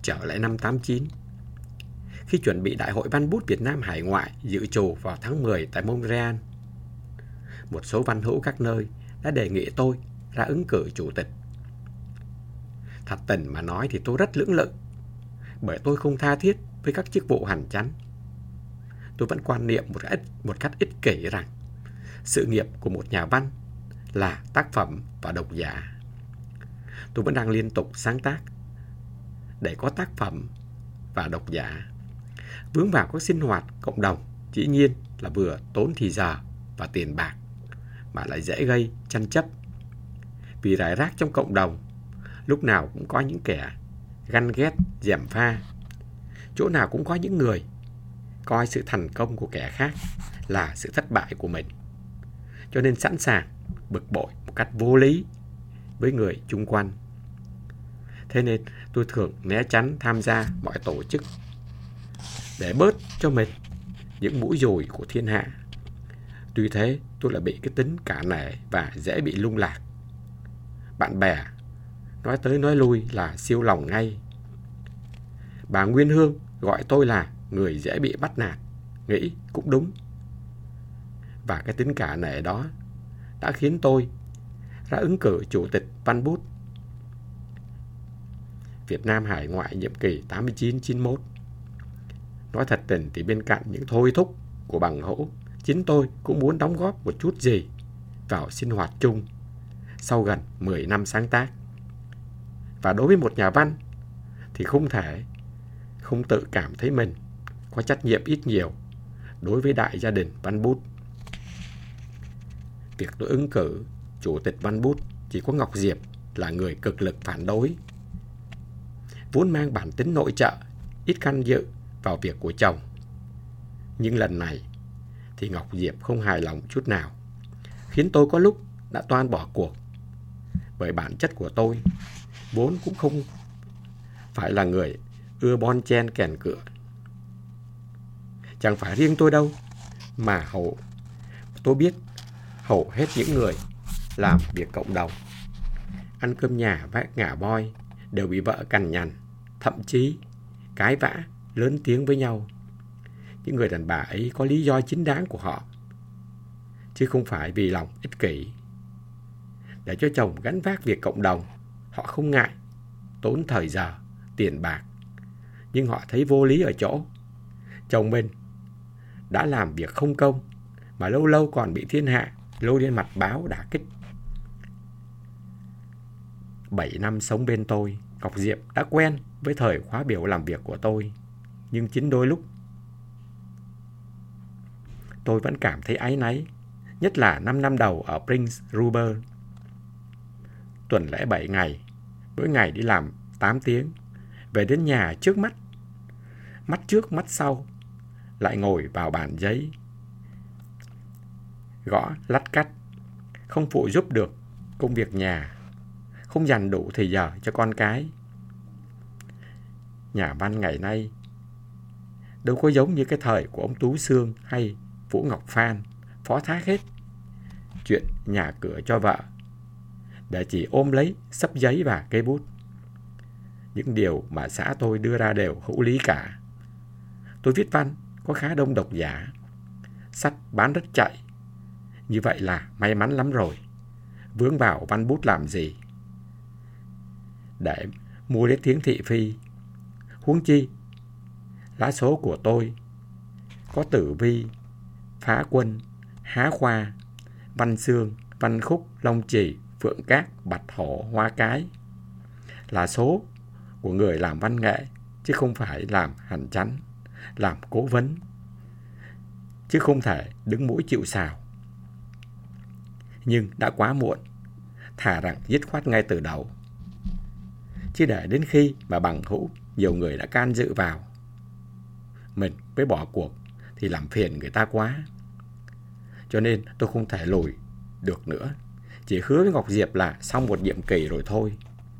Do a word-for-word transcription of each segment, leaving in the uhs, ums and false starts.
trở lại năm tám chín. Khi chuẩn bị Đại hội Văn bút Việt Nam hải ngoại dự trù vào tháng mười tại Montreal, một số văn hữu các nơi đã đề nghị tôi ra ứng cử chủ tịch. Thật tình mà nói thì tôi rất lưỡng lự, bởi tôi không tha thiết với các chức vụ hành chánh. Tôi vẫn quan niệm một cách, một cách ích kỷ rằng sự nghiệp của một nhà văn là tác phẩm và độc giả. Tôi vẫn đang liên tục sáng tác để có tác phẩm và độc giả. Vướng vào các sinh hoạt cộng đồng dĩ nhiên là vừa tốn thì giờ và tiền bạc, mà lại dễ gây tranh chấp. Vì rải rác trong cộng đồng, lúc nào cũng có những kẻ ganh ghét, gièm pha. Chỗ nào cũng có những người coi sự thành công của kẻ khác là sự thất bại của mình, cho nên sẵn sàng bực bội một cách vô lý với người chung quanh. Thế nên tôi thường né tránh tham gia mọi tổ chức để bớt cho mình những mũi dùi của thiên hạ. Tuy thế, tôi lại bị cái tính cả nể và dễ bị lung lạc. Bạn bè nói tới nói lui là siêu lòng ngay. Bà Nguyên Hương gọi tôi là người dễ bị bắt nạt, nghĩ cũng đúng. Và cái tính cả nể đó đã khiến tôi ra ứng cử chủ tịch Văn bút Việt Nam hải ngoại nhiệm kỳ tám mươi chín chín mươi mốt. Nói thật tình thì bên cạnh những thôi thúc của bằng hữu, chính tôi cũng muốn đóng góp một chút gì vào sinh hoạt chung sau gần mười năm sáng tác. Và đối với một nhà văn thì không thể không tự cảm thấy mình có trách nhiệm ít nhiều đối với đại gia đình Văn bút. Việc tôi ứng cử chủ tịch Văn bút chỉ có Ngọc Diệp là người cực lực phản đối. Vốn mang bản tính nội trợ, ít can dự vào việc của chồng. Nhưng lần này thì Ngọc Diệp không hài lòng chút nào, khiến tôi có lúc đã toan bỏ cuộc. Bởi bản chất của tôi vốn cũng không phải là người ưa bon chen kèn cựa. Chẳng phải riêng tôi đâu, mà hầu tôi biết hầu hết những người làm việc cộng đồng, ăn cơm nhà với ngả boy đều bị vợ cằn nhằn, thậm chí cãi vã lớn tiếng với nhau. Những người đàn bà ấy có lý do chính đáng của họ, chứ không phải vì lòng ích kỷ. Để cho chồng gánh vác việc cộng đồng, họ không ngại tốn thời giờ, tiền bạc. Nhưng họ thấy vô lý ở chỗ chồng mình đã làm việc không công mà lâu lâu còn bị thiên hạ lôi lên mặt báo đả kích. Bảy năm sống bên tôi, Ngọc Diệp đã quen với thời khóa biểu làm việc của tôi. Nhưng chính đôi lúc tôi vẫn cảm thấy áy náy, nhất là năm năm đầu ở Prince Rupert. Tuần lễ bảy ngày, mỗi ngày đi làm tám tiếng, về đến nhà trước mắt, mắt trước mắt sau, lại ngồi vào bàn giấy, gõ lắt cắt, không phụ giúp được công việc nhà, không dành đủ thời giờ cho con cái. Nhà văn ngày nay đâu có giống như cái thời của ông Tú Xương hay Vũ Ngọc Phan, phó thác hết chuyện nhà cửa cho vợ, để chỉ ôm lấy xấp giấy và cây bút. Những điều mà xã tôi đưa ra đều hữu lý cả. Tôi viết văn có khá đông độc giả, sách bán rất chạy. Như vậy là may mắn lắm rồi. Vướng vào văn bút làm gì? Để mua đến tiếng thị phi. Huống chi lá số của tôi có Tử Vi, Phá Quân, Há Khoa, Văn Xương, Văn Khúc, Long Trì, Phượng Cát, Bạch Hổ, Hoa Cái. Là số của người làm văn nghệ, chứ không phải làm hành chánh, làm cố vấn, chứ không thể đứng mũi chịu sào. Nhưng đã quá muộn, thà rằng dứt khoát ngay từ đầu. Chứ để đến khi mà bằng hữu nhiều người đã can dự vào, mình mới bỏ cuộc thì làm phiền người ta quá. Cho nên tôi không thể lùi được nữa, chỉ hứa với Ngọc Diệp là xong một nhiệm kỳ rồi thôi.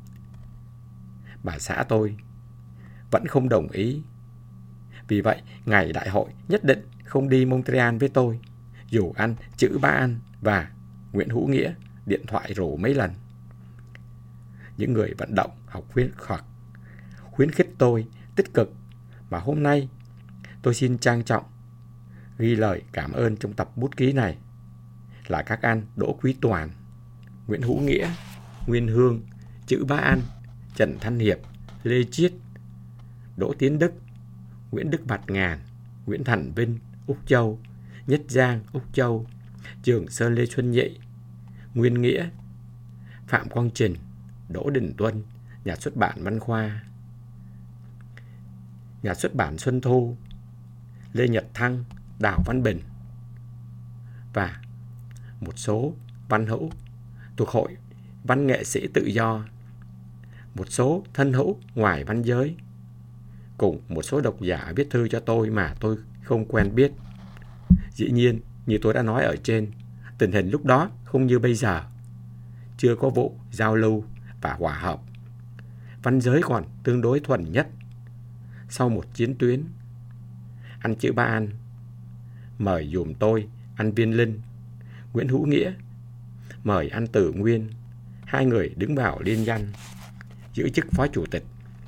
Bà xã tôi vẫn không đồng ý. Vì vậy, ngày đại hội nhất định không đi Montreal với tôi, dù anh Chữ Ba An và Nguyễn Hữu Nghĩa điện thoại rủ mấy lần. Những người vận động học huyết hoặc khuyến khích tôi tích cực, mà hôm nay tôi xin trang trọng ghi lời cảm ơn trong tập bút ký này là các anh Đỗ Quý Toàn, Nguyễn Hữu Nghĩa, Nguyên Hương, Chữ Bá An, Trần Thanh Hiệp, Lê Chiết, Đỗ Tiến Đức, Nguyễn Đức Bạt Ngàn, Nguyễn Thành Vinh, Úc Châu, Nhất Giang, Úc Châu, Trường Sơn Lê Xuân Nhị, Nguyên Nghĩa, Phạm Quang Trình, Đỗ Đình Tuân, Nhà xuất bản Văn Khoa, Nhà xuất bản Xuân Thu, Lê Nhật Thăng, Đào Văn Bình và một số văn hữu thuộc Hội Văn nghệ sĩ tự do, một số thân hữu ngoài văn giới, cùng một số độc giả viết thư cho tôi mà tôi không quen biết. Dĩ nhiên, như tôi đã nói ở trên, tình hình lúc đó không như bây giờ. Chưa có vụ giao lưu và hòa hợp. Văn giới còn tương đối thuần nhất. Sau một chiến tuyến, anh Chữ Bá An mời dùm tôi anh Viên Linh, Nguyễn Hữu Nghĩa mời anh Tử Nguyên, hai người đứng vào liên danh giữ chức phó chủ tịch.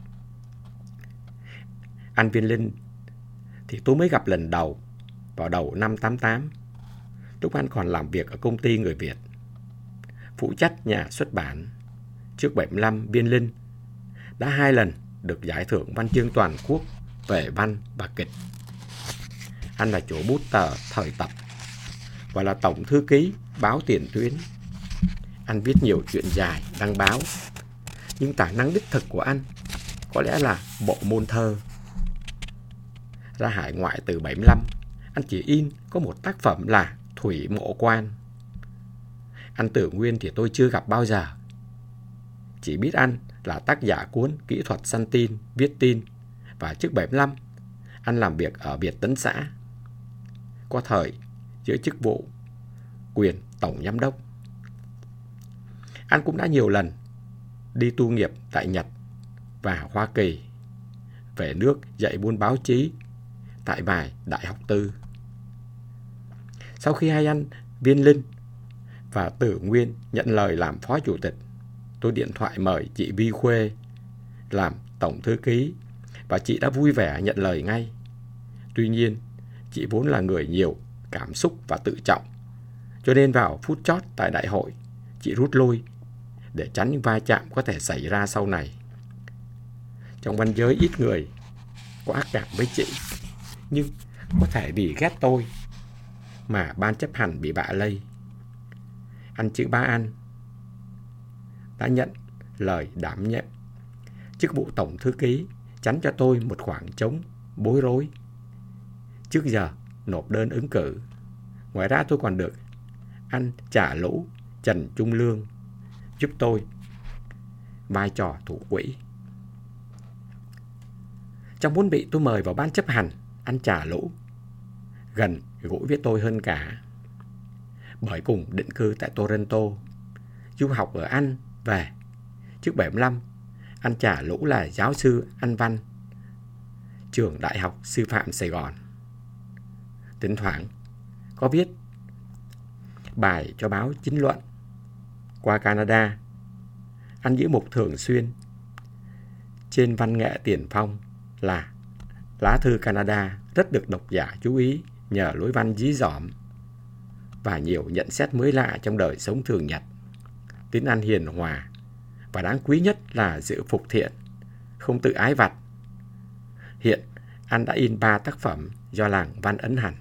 Anh Viên Linh thì tôi mới gặp lần đầu vào đầu năm tám tám, lúc anh còn làm việc ở công ty người Việt, phụ trách nhà xuất bản. Trước bảy mươi lăm, Viên Linh đã hai lần được giải thưởng văn chương toàn quốc về văn và kịch. Anh là chủ bút tờ Thời Tập và là tổng thư ký báo Tiền Tuyến. Anh viết nhiều chuyện dài đăng báo, nhưng tài năng đích thực của anh có lẽ là bộ môn thơ. Ra hải ngoại từ bảy mươi lăm, anh chỉ in có một tác phẩm là Thủy Mộ Quan. Anh Tử Nguyên thì tôi chưa gặp bao giờ. Chỉ biết anh là tác giả cuốn Kỹ thuật săn tin, viết tin, và trước bảy mươi lăm, anh làm việc ở Việt Tấn Xã, có thời giữ chức vụ quyền tổng giám đốc. Anh cũng đã nhiều lần đi tu nghiệp tại Nhật và Hoa Kỳ, về nước dạy môn báo chí tại vài đại học tư. Sau khi hai anh Viên Linh và Tử Nguyên nhận lời làm phó chủ tịch, tôi điện thoại mời chị Vi Khuê làm tổng thư ký và chị đã vui vẻ nhận lời ngay. Tuy nhiên, chị vốn là người nhiều cảm xúc và tự trọng, cho nên vào phút chót tại đại hội, chị rút lui để tránh những va chạm có thể xảy ra sau này. Trong văn giới ít người có ác cảm với chị, nhưng có thể vì ghét tôi mà ban chấp hành bị bạ lây. Anh Chữ Bá An đã nhận lời đảm nhiệm chức vụ tổng thư ký, tránh cho tôi một khoảng trống bối rối trước giờ nộp đơn ứng cử. Ngoài ra tôi còn được anh Trả Lũ Trần Trung Lương giúp tôi vai trò thủ quỹ. Trong bốn vị tôi mời vào ban chấp hành, anh Trả Lũ gần gũi với tôi hơn cả, bởi cùng định cư tại Toronto, du học ở Anh về. Trước bảy mươi lăm, anh Trả Lũ là giáo sư Anh văn, trường Đại học Sư phạm Sài Gòn. Thỉnh thoảng có viết bài cho báo chính luận. Qua Canada, anh giữ mục thường xuyên trên Văn nghệ Tiền Phong là Lá thư Canada, rất được độc giả chú ý nhờ lối văn dí dỏm và nhiều nhận xét mới lạ trong đời sống thường nhật. Tính anh hiền hòa và đáng quý nhất là giữ phục thiện, không tự ái vặt. Hiện anh đã in ba tác phẩm do làng văn ấn hành.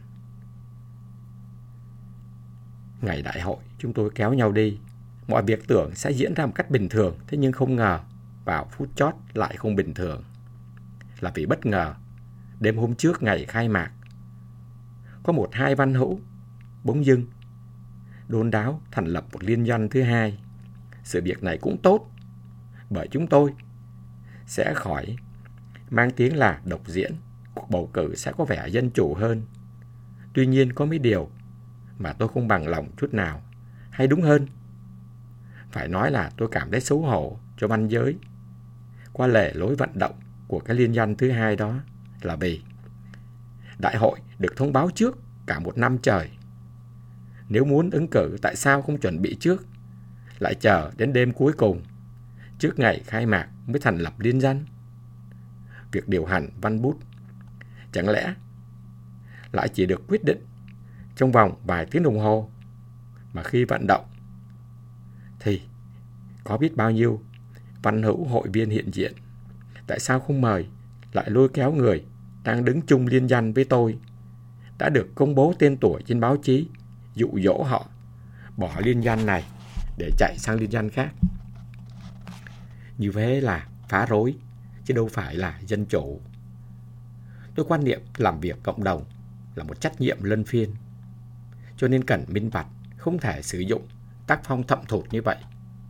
Ngày đại hội, chúng tôi kéo nhau đi. Mọi việc tưởng sẽ diễn ra một cách bình thường, thế nhưng không ngờ vào phút chót lại không bình thường. Là vì bất ngờ, đêm hôm trước ngày khai mạc, có một hai văn hữu bỗng dưng đôn đáo thành lập một liên doanh thứ hai. Sự việc này cũng tốt, bởi chúng tôi sẽ khỏi mang tiếng là độc diễn, cuộc bầu cử sẽ có vẻ dân chủ hơn. Tuy nhiên có mấy điều mà tôi không bằng lòng chút nào, hay đúng hơn, phải nói là tôi cảm thấy xấu hổ cho văn giới qua lề lối vận động của cái liên doanh thứ hai đó, là vì đại hội được thông báo trước cả một năm trời. Nếu muốn ứng cử, tại sao không chuẩn bị trước, lại chờ đến đêm cuối cùng trước ngày khai mạc mới thành lập liên danh? việc điều hành văn bút. Chẳng lẽ lại chỉ được quyết định trong vòng vài tiếng đồng hồ, mà khi vận động thì có biết bao nhiêu văn hữu hội viên hiện diện. Tại sao không mời lại lôi kéo người đang đứng chung liên danh với tôi, đã được công bố tên tuổi trên báo chí, dụ dỗ họ bỏ liên danh này để chạy sang liên danh khác? Như thế là phá rối, chứ đâu phải là dân chủ. Tôi quan niệm làm việc cộng đồng là một trách nhiệm luân phiên, cho nên cần minh bạch, không thể sử dụng tác phong thậm thụt như vậy.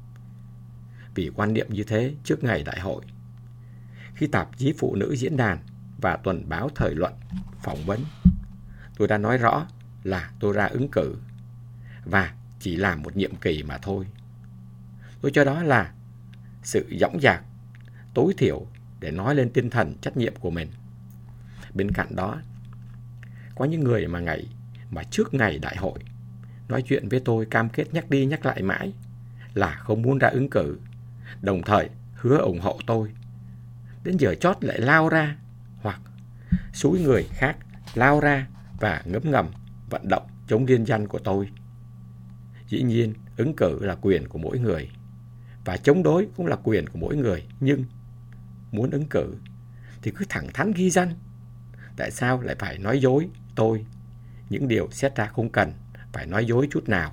Vì quan niệm như thế, trước ngày đại hội, khi tạp chí Phụ nữ Diễn đàn và tuần báo Thời luận phỏng vấn, tôi đã nói rõ là tôi ra ứng cử và chỉ làm một nhiệm kỳ mà thôi. Tôi cho đó là sự dõng dạc tối thiểu để nói lên tinh thần trách nhiệm của mình. Bên cạnh đó, có những người mà ngày mà trước ngày đại hội nói chuyện với tôi cam kết nhắc đi nhắc lại mãi là không muốn ra ứng cử, đồng thời hứa ủng hộ tôi. Đến giờ chót lại lao ra hoặc xúi người khác lao ra và ngấm ngầm vận động chống liên danh của tôi. Dĩ nhiên, ứng cử là quyền của mỗi người và chống đối cũng là quyền của mỗi người, nhưng muốn ứng cử thì cứ thẳng thắn ghi danh. Tại sao lại phải nói dối tôi những điều xét ra không cần phải nói dối chút nào?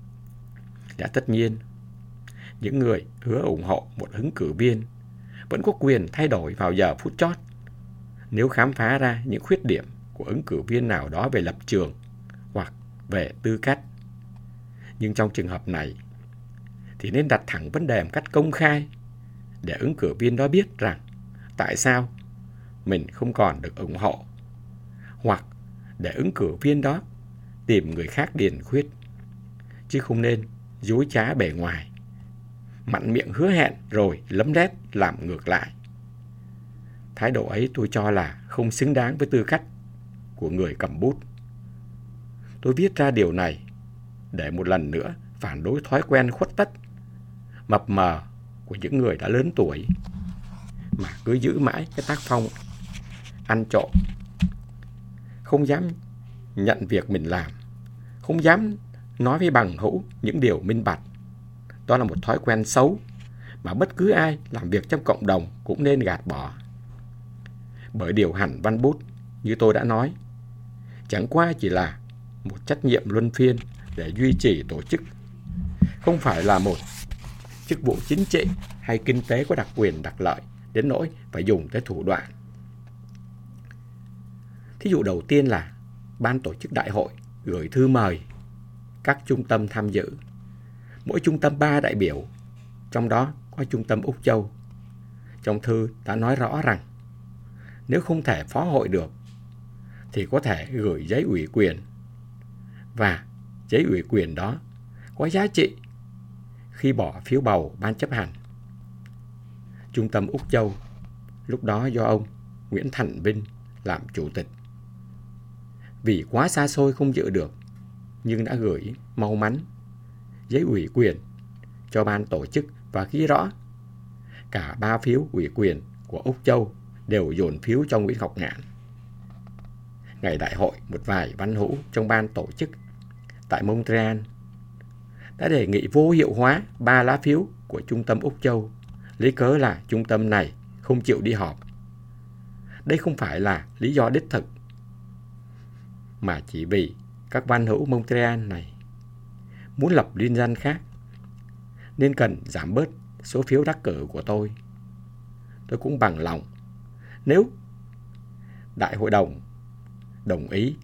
Đã tất nhiên, những người hứa ủng hộ một ứng cử viên vẫn có quyền thay đổi vào giờ phút chót nếu khám phá ra những khuyết điểm của ứng cử viên nào đó về lập trường hoặc về tư cách. Nhưng trong trường hợp này thì nên đặt thẳng vấn đề một cách công khai để ứng cử viên đó biết rằng tại sao mình không còn được ủng hộ, hoặc để ứng cử viên đó tìm người khác điền khuyết, chứ không nên dối trá bề ngoài, mạnh miệng hứa hẹn rồi lấm lét làm ngược lại. Thái độ ấy tôi cho là không xứng đáng với tư cách của người cầm bút. Tôi viết ra điều này để một lần nữa phản đối thói quen khuất tất, mập mờ của những người đã lớn tuổi mà cứ giữ mãi cái tác phong ăn trộm, không dám nhận việc mình làm, không dám nói với bằng hữu những điều minh bạch. Đó là một thói quen xấu mà bất cứ ai làm việc trong cộng đồng cũng nên gạt bỏ. Bởi điều hành văn bút, như tôi đã nói, chẳng qua chỉ là một trách nhiệm luân phiên để duy trì tổ chức, không phải là một chức vụ chính trị hay kinh tế có đặc quyền đặc lợi đến nỗi phải dùng tới thủ đoạn. Thí dụ đầu tiên là ban tổ chức đại hội gửi thư mời các trung tâm tham dự. Mỗi trung tâm ba đại biểu, trong đó có trung tâm Úc Châu. Trong thư đã nói rõ rằng nếu không thể phó hội được thì có thể gửi giấy ủy quyền, và giấy ủy quyền đó có giá trị khi bỏ phiếu bầu ban chấp hành. Trung tâm Úc Châu lúc đó do ông Nguyễn Thành Vinh làm chủ tịch. Vì quá xa xôi không dự được, nhưng đã gửi mau mắn giấy ủy quyền cho ban tổ chức và ghi rõ cả ba phiếu ủy quyền của Úc Châu đều dồn phiếu cho Nguyễn Ngọc Ngạn. Ngày đại hội, một vài văn hữu trong ban tổ chức tại Montreal đã đề nghị vô hiệu hóa ba lá phiếu của trung tâm Úc Châu, lấy cớ là trung tâm này không chịu đi họp. Đây không phải là lý do đích thực, mà chỉ vì các văn hữu Montreal này muốn lập liên danh khác nên cần giảm bớt số phiếu đắc cử của tôi. Tôi cũng bằng lòng nếu đại hội đồng đồng ý.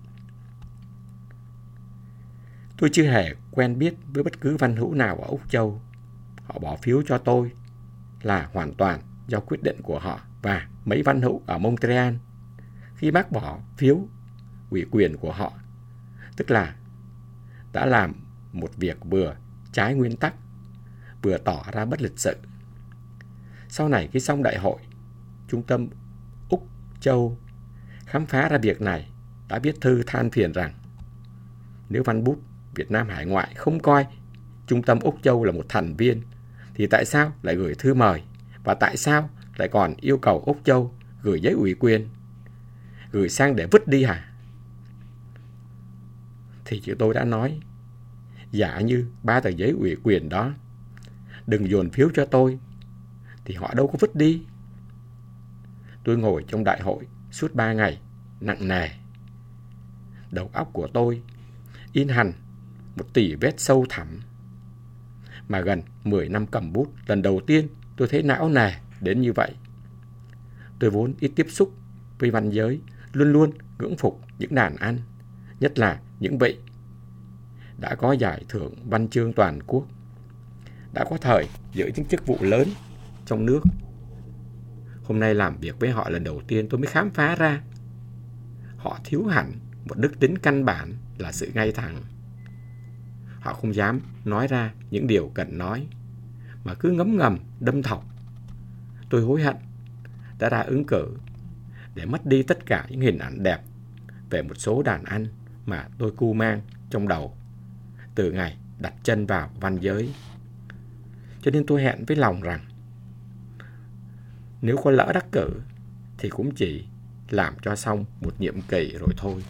Tôi chưa hề quen biết với bất cứ văn hữu nào ở Úc Châu. Họ bỏ phiếu cho tôi là hoàn toàn do quyết định của họ, và mấy văn hữu ở Montreal khi bác bỏ phiếu ủy quyền của họ, tức là đã làm một việc vừa trái nguyên tắc, vừa tỏ ra bất lịch sự. Sau này khi xong đại hội, trung tâm Úc Châu khám phá ra việc này đã viết thư than phiền rằng nếu văn bút Việt Nam hải ngoại không coi trung tâm Úc Châu là một thành viên thì tại sao lại gửi thư mời, và tại sao lại còn yêu cầu Úc Châu gửi giấy ủy quyền, gửi sang để vứt đi hả? Thì chị tôi đã nói, giả như ba tờ giấy ủy quyền đó đừng dồn phiếu cho tôi, thì họ đâu có vứt đi. Tôi ngồi trong đại hội suốt ba ngày, nặng nề. Đầu óc của tôi in hằn một tỷ vết sâu thẳm. Mà gần mười năm cầm bút, lần đầu tiên tôi thấy não nề đến như vậy. Tôi vốn ít tiếp xúc với văn giới, luôn luôn ngưỡng phục những đàn anh, nhất là những vị đã có giải thưởng văn chương toàn quốc, đã có thời giữ những chức vụ lớn trong nước. Hôm nay làm việc với họ lần đầu tiên, tôi mới khám phá ra họ thiếu hẳn một đức tính căn bản là sự ngay thẳng. Họ không dám nói ra những điều cần nói, mà cứ ngấm ngầm đâm thọc. Tôi hối hận đã ra ứng cử để mất đi tất cả những hình ảnh đẹp về một số đàn anh mà tôi cu mang trong đầu từ ngày đặt chân vào văn giới. Cho nên tôi hẹn với lòng rằng nếu có lỡ đắc cử thì cũng chỉ làm cho xong một nhiệm kỳ rồi thôi.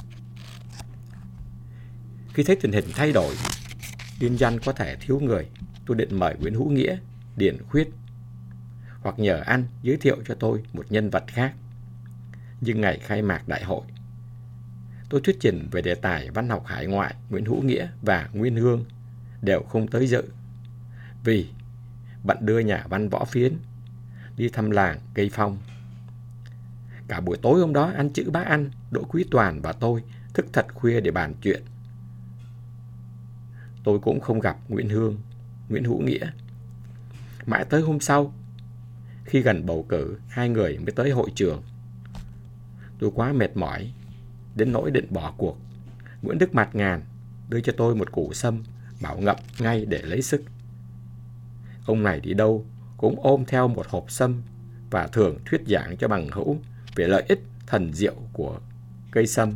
Khi thấy tình hình thay đổi, liên danh có thể thiếu người, tôi định mời Nguyễn Hữu Nghĩa, Điền Khuyết hoặc nhờ anh giới thiệu cho tôi một nhân vật khác. Nhưng ngày khai mạc đại hội, tôi thuyết trình về đề tài văn học hải ngoại, Nguyễn Hữu Nghĩa và Nguyên Hương đều không tới dự, vì bận đưa nhà văn Võ Phiến đi thăm làng Cây Phong. Cả buổi tối hôm đó, anh Chữ Bá Anh, Đỗ Quý Toàn và tôi thức thật khuya để bàn chuyện. Tôi cũng không gặp Nguyễn Hương, Nguyễn Hữu Nghĩa. Mãi tới hôm sau, khi gần bầu cử, hai người mới tới hội trường. Tôi quá mệt mỏi đến nỗi định bỏ cuộc. Nguyễn Đức Mạt Ngàn đưa cho tôi một củ sâm, bảo ngậm ngay để lấy sức. Ông này đi đâu cũng ôm theo một hộp sâm và thường thuyết giảng cho bằng hữu về lợi ích thần diệu của cây sâm.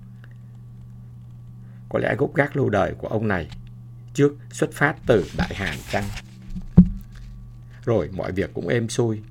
Có lẽ gốc gác lâu đời của ông này trước xuất phát từ Đại Hàn chăng? Rồi mọi việc cũng êm xuôi.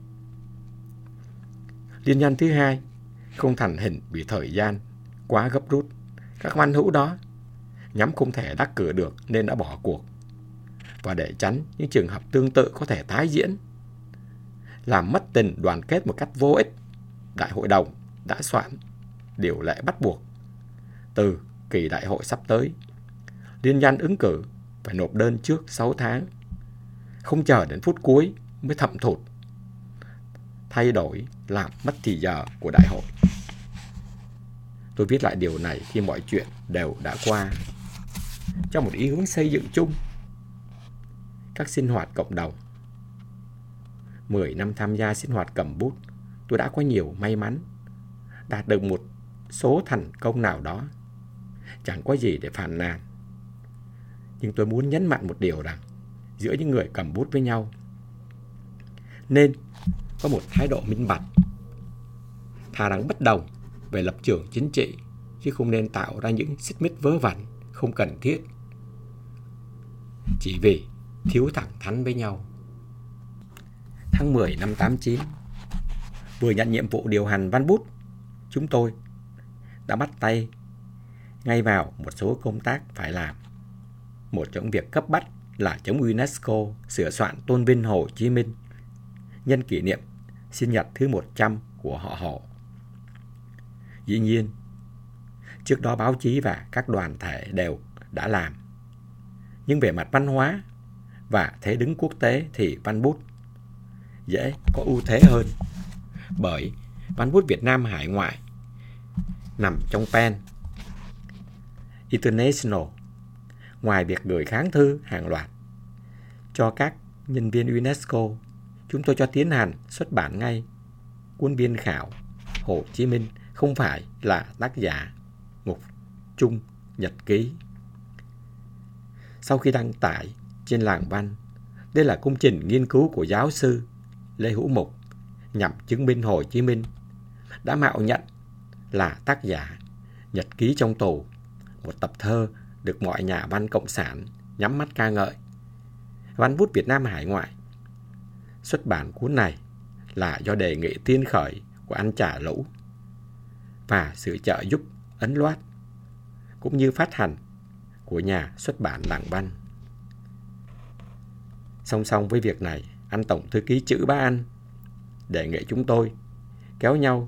Liên danh thứ hai không thành hình vì thời gian quá gấp rút. Các văn hữu đó nhắm không thể đắc cử được nên đã bỏ cuộc. Và để tránh những trường hợp tương tự có thể tái diễn, làm mất tình đoàn kết một cách vô ích, Đại hội đồng đã soạn điều lệ bắt buộc từ kỳ đại hội sắp tới, liên danh ứng cử phải nộp đơn trước sáu tháng, không chờ đến phút cuối mới thậm thụt, thay đổi làm mất thì giờ của đại hội. Tôi viết lại điều này khi mọi chuyện đều đã qua, trong một ý hướng xây dựng chung các sinh hoạt cộng đồng. Mười năm tham gia sinh hoạt cầm bút, tôi đã có nhiều may mắn, đạt được một số thành công nào đó. Chẳng có gì để phàn nàn. Nhưng tôi muốn nhấn mạnh một điều rằng, giữa những người cầm bút với nhau nên có một thái độ minh bạch, thà rằng bất đồng về lập trường chính trị, chứ không nên tạo ra những xích mích vớ vẩn không cần thiết chỉ vì thiếu thẳng thắn với nhau. Tháng mười năm tám chín, vừa nhận nhiệm vụ điều hành văn bút, chúng tôi đã bắt tay ngay vào một số công tác phải làm. Một trong việc cấp bách là chống UNESCO sửa soạn tôn vinh Hồ Chí Minh nhân kỷ niệm sinh nhật thứ một trăm của họ Hồ. Dĩ nhiên, trước đó báo chí và các đoàn thể đều đã làm. Nhưng về mặt văn hóa và thế đứng quốc tế thì văn bút dễ có ưu thế hơn, bởi văn bút Việt Nam hải ngoại nằm trong Pen International. Ngoài việc gửi kháng thư hàng loạt cho các nhân viên UNESCO, chúng tôi cho tiến hành xuất bản ngay cuốn biên khảo Hồ Chí Minh không phải là tác giả mục chung nhật ký. Sau khi đăng tải trên Làng Văn, đây là công trình nghiên cứu của giáo sư Lê Hữu Mục nhằm chứng minh Hồ Chí Minh đã mạo nhận là tác giả Nhật ký trong tù, một tập thơ được mọi nhà văn cộng sản nhắm mắt ca ngợi. Văn bút Việt Nam hải ngoại xuất bản cuốn này là do đề nghị tiên khởi của anh Trả Lũ và sự trợ giúp ấn loát cũng như phát hành của nhà xuất bản Làng Văn. Song song với việc này, anh Tổng Thư ký Chữ Bá Anh đề nghị chúng tôi kéo nhau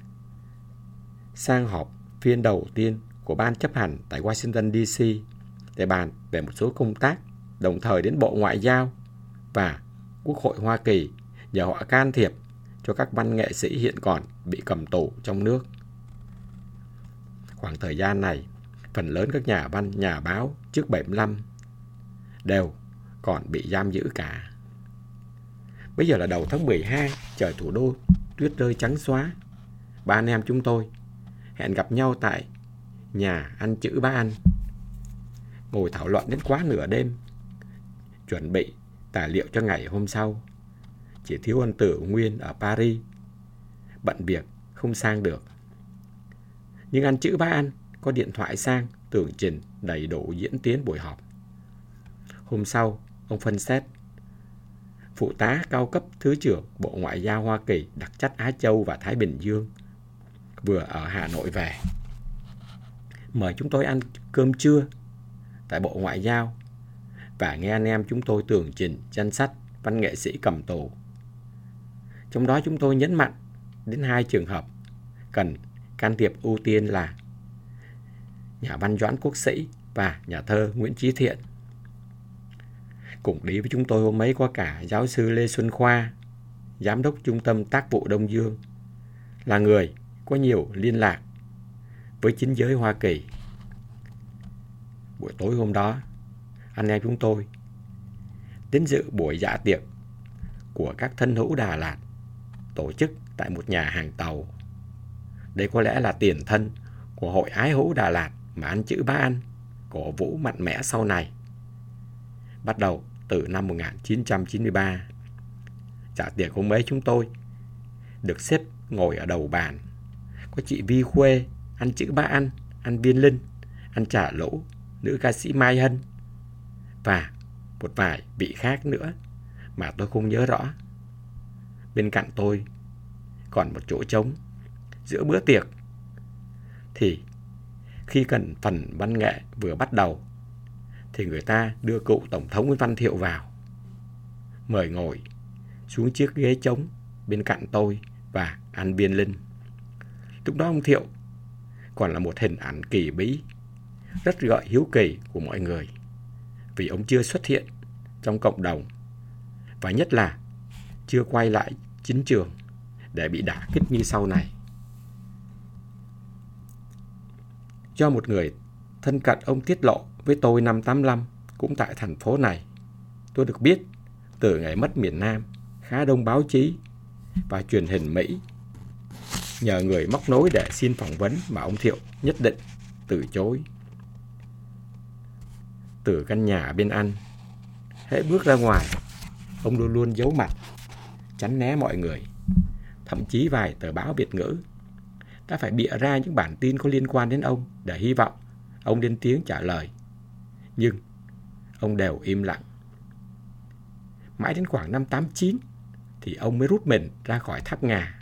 sang họp phiên đầu tiên của ban chấp hành tại Washington đê xê để bàn về một số công tác, đồng thời đến Bộ Ngoại giao và Quốc hội Hoa Kỳ nhờ họ can thiệp cho các văn nghệ sĩ hiện còn bị cầm tù trong nước. Khoảng thời gian này, phần lớn các nhà văn, nhà báo trước bảy mươi lăm đều còn bị giam giữ cả. Bây giờ là đầu tháng mười hai, trời thủ đô tuyết rơi trắng xóa. Ba anh em chúng tôi hẹn gặp nhau tại nhà anh Chữ Bá Anh, ngồi thảo luận đến quá nửa đêm, chuẩn bị tài liệu cho ngày hôm sau. Chỉ thiếu anh Tử Nguyên ở Paris, bận việc không sang được. Nhưng anh Chữ Bá Anh có điện thoại sang tường trình đầy đủ diễn tiến buổi họp. Hôm sau, ông phân xét, phụ tá cao cấp Thứ trưởng Bộ Ngoại giao Hoa Kỳ đặc trách Á Châu và Thái Bình Dương, vừa ở Hà Nội về, mời chúng tôi ăn cơm trưa tại Bộ Ngoại giao và nghe anh em chúng tôi tường trình danh sách văn nghệ sĩ cầm tù. Trong đó chúng tôi nhấn mạnh đến hai trường hợp cần can thiệp ưu tiên là nhà văn Doãn Quốc Sĩ và nhà thơ Nguyễn Chí Thiện. Cùng đi với chúng tôi hôm ấy có cả giáo sư Lê Xuân Khoa, giám đốc Trung tâm Tác vụ Đông Dương, là người có nhiều liên lạc với chính giới Hoa Kỳ. Buổi tối hôm đó, anh em chúng tôi đến dự buổi dạ tiệc của các thân hữu Đà Lạt tổ chức tại một nhà hàng tàu. Đây có lẽ là tiền thân của Hội Ái Hữu Đà Lạt mà anh Chữ Bá Anh cổ vũ mạnh mẽ sau này, bắt đầu từ năm một nghìn chín trăm chín mươi ba. Dạ tiệc hôm ấy chúng tôi được xếp ngồi ở đầu bàn. Có chị Vi Khuê, anh Chữ Bá Anh, anh Viên Linh, anh Trả Lũ, nữ ca sĩ Mai Hân và một vài vị khác nữa mà tôi không nhớ rõ. Bên cạnh tôi còn một chỗ trống. Giữa bữa tiệc thì khi cần phần văn nghệ vừa bắt đầu thì người ta đưa cựu Tổng thống Nguyễn Văn Thiệu vào, mời ngồi xuống chiếc ghế trống bên cạnh tôi và anh Viên Linh. Lúc đó ông Thiệu còn là một hình ảnh kỳ bí, rất gợi hiếu kỳ của mọi người, vì ông chưa xuất hiện trong cộng đồng và nhất là chưa quay lại chính trường để bị đả kích như sau này. Do một người thân cận ông tiết lộ với tôi năm tám mươi lăm cũng tại thành phố này, tôi được biết từ ngày mất miền Nam, khá đông báo chí và truyền hình Mỹ nhờ người móc nối để xin phỏng vấn mà ông Thiệu nhất định từ chối. Từ căn nhà bên anh, hễ bước ra ngoài, ông luôn luôn giấu mặt, tránh né mọi người. Thậm chí vài tờ báo Việt ngữ đã phải bịa ra những bản tin có liên quan đến ông để hy vọng ông lên tiếng trả lời. Nhưng ông đều im lặng. Mãi đến khoảng năm tám chín thì ông mới rút mình ra khỏi Tháp Ngà.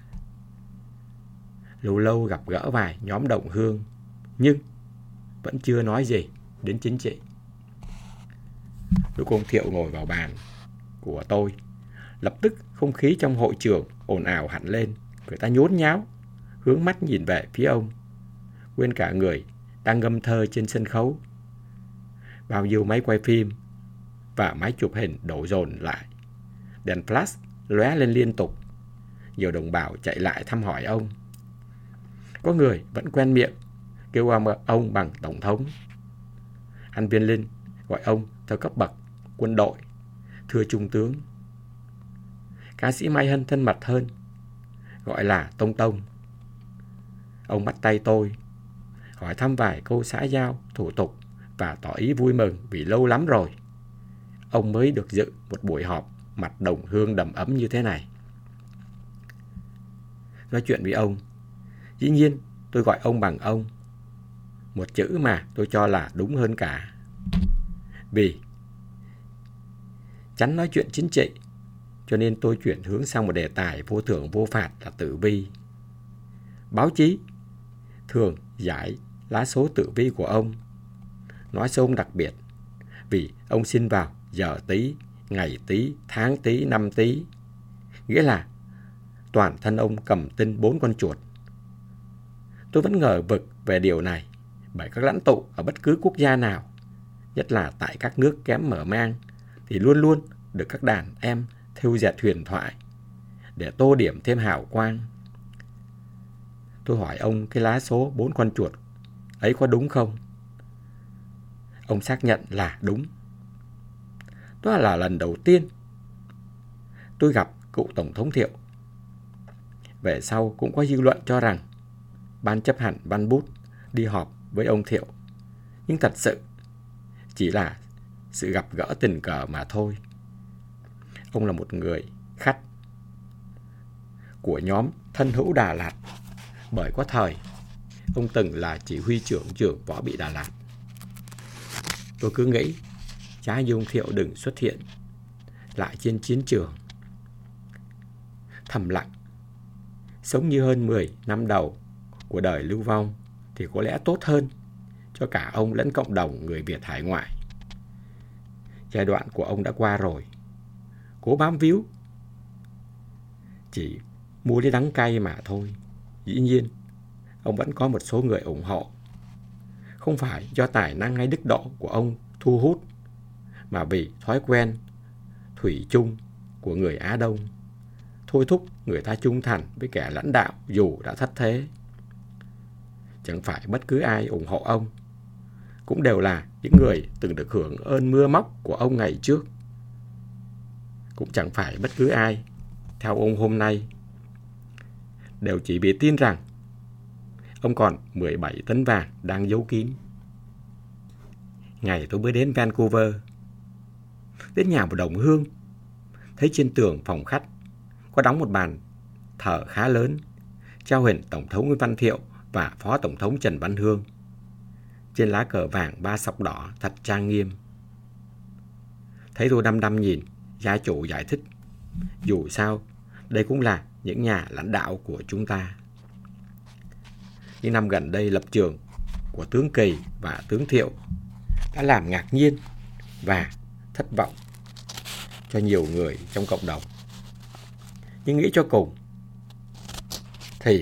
Lâu lâu gặp gỡ vài nhóm đồng hương, nhưng vẫn chưa nói gì đến chính trị. Lúc ông Thiệu ngồi vào bàn của tôi, lập tức không khí trong hội trường ồn ào hẳn lên. Người ta nhốn nháo, hướng mắt nhìn về phía ông, quên cả người đang ngâm thơ trên sân khấu. Bao nhiêu máy quay phim và máy chụp hình đổ dồn lại. Đèn flash lóe lên liên tục. Nhiều đồng bào chạy lại thăm hỏi ông. Có người vẫn quen miệng kêu ông bằng tổng thống. Anh Viên Linh gọi ông theo cấp bậc quân đội, thưa trung tướng. Ca sĩ Mai Hân thân mật hơn, gọi là Tông Tông. Ông bắt tay tôi, hỏi thăm vài câu xã giao, thủ tục và tỏ ý vui mừng vì lâu lắm rồi ông mới được dự một buổi họp mặt đồng hương đầm ấm như thế này. Nói chuyện với ông, dĩ nhiên tôi gọi ông bằng ông, một chữ mà tôi cho là đúng hơn cả. Vì tránh nói chuyện chính trị, cho nên tôi chuyển hướng sang một đề tài vô thưởng vô phạt là tử vi. báo chí thường giải lá số tử vi của ông, nói số ông đặc biệt vì ông sinh vào giờ Tý, ngày Tý, tháng Tý, năm Tý, nghĩa là toàn thân ông cầm tinh bốn con chuột. Tôi vẫn ngờ vực về điều này, bởi các lãnh tụ ở bất cứ quốc gia nào, nhất là tại các nước kém mở mang, thì luôn luôn được các đàn em thêu dệt huyền thoại để tô điểm thêm hào quang. Tôi hỏi ông cái lá số bốn con chuột ấy có đúng không? Ông xác nhận là đúng. Đó là lần đầu tiên tôi gặp cựu Tổng thống Thiệu. Về sau cũng có dư luận cho rằng ban chấp hành Văn Bút đi họp với ông Thiệu, nhưng thật sự chỉ là sự gặp gỡ tình cờ mà thôi. Ông là một người khách của nhóm Thân Hữu Đà Lạt, bởi có thời ông từng là chỉ huy trưởng trưởng võ bị Đà Lạt. Tôi cứ nghĩ trái như ông Thiệu đừng xuất hiện lại trên chiến trường. Thầm lặng, sống như hơn mười năm đầu của đời lưu vong thì có lẽ tốt hơn cho cả ông lẫn cộng đồng người Việt hải ngoại. Giai đoạn của ông đã qua rồi, cố bám víu chỉ mua lấy đắng cay mà thôi. Dĩ nhiên ông vẫn có một số người ủng hộ, không phải do tài năng hay đức độ của ông thu hút, mà vì thói quen thủy chung của người Á Đông thôi thúc người ta trung thành với kẻ lãnh đạo dù đã thất thế. Chẳng phải bất cứ ai ủng hộ ông cũng đều là những người từng được hưởng ơn mưa móc của ông ngày trước. Cũng chẳng phải bất cứ ai theo ông hôm nay đều chỉ vì tin rằng ông còn mười bảy tấn vàng đang giấu kín. Ngày tôi mới đến Vancouver, đến nhà một đồng hương, thấy trên tường phòng khách có đóng một bàn thờ khá lớn, treo hình Tổng thống Nguyễn Văn Thiệu và Phó Tổng thống Trần Văn Hương. Trên lá cờ vàng ba sọc đỏ thật trang nghiêm. Thấy tôi đăm đăm nhìn, gia chủ giải thích, dù sao đây cũng là những nhà lãnh đạo của chúng ta. Những năm gần đây, lập trường của tướng Kỳ và tướng Thiệu đã làm ngạc nhiên và thất vọng cho nhiều người trong cộng đồng. Nhưng nghĩ cho cùng thì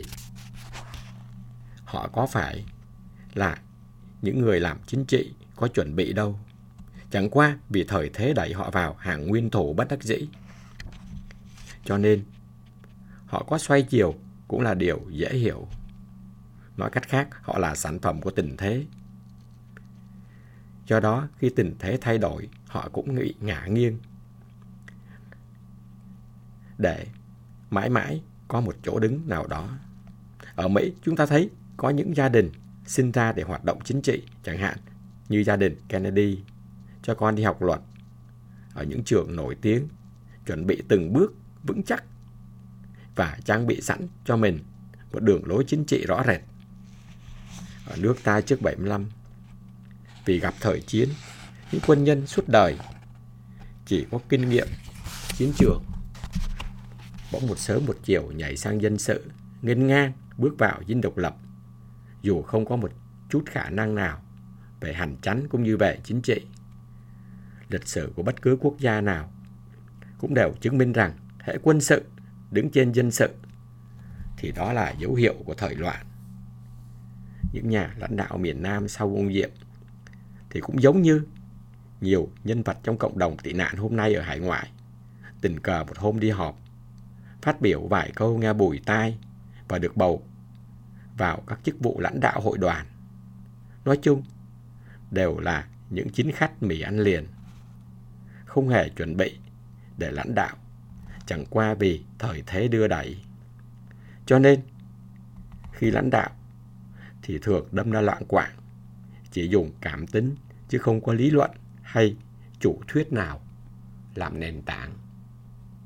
họ có phải là những người làm chính trị có chuẩn bị đâu. Chẳng qua vì thời thế đẩy họ vào hàng nguyên thủ bất đắc dĩ. Cho nên họ có xoay chiều cũng là điều dễ hiểu. Nói cách khác, họ là sản phẩm của tình thế. Do đó, khi tình thế thay đổi, họ cũng nghĩ ngả nghiêng để mãi mãi có một chỗ đứng nào đó. Ở Mỹ, chúng ta thấy có những gia đình sinh ra để hoạt động chính trị, chẳng hạn như gia đình Kennedy, cho con đi học luật ở những trường nổi tiếng, chuẩn bị từng bước vững chắc và trang bị sẵn cho mình một đường lối chính trị rõ rệt. Ở nước ta trước bảy mươi lăm, vì gặp thời chiến, những quân nhân suốt đời chỉ có kinh nghiệm chiến trường, bỗng một sớm một chiều nhảy sang dân sự, nghênh ngang bước vào dinh độc lập, dù không có một chút khả năng nào về hành chánh cũng như về chính trị. Lịch sử của bất cứ quốc gia nào cũng đều chứng minh rằng hễ quân sự đứng trên dân sự thì đó là dấu hiệu của thời loạn. Những nhà lãnh đạo miền Nam sau ông Diệm thì cũng giống như nhiều nhân vật trong cộng đồng tị nạn hôm nay ở hải ngoại, tình cờ một hôm đi họp, phát biểu vài câu nghe bùi tai và được bầu vào các chức vụ lãnh đạo hội đoàn. Nói chung đều là những chính khách mì ăn liền, không hề chuẩn bị để lãnh đạo, chẳng qua vì thời thế đưa đẩy. Cho nên khi lãnh đạo thì thường đâm ra loạn quạng, chỉ dùng cảm tính chứ không có lý luận hay chủ thuyết nào làm nền tảng.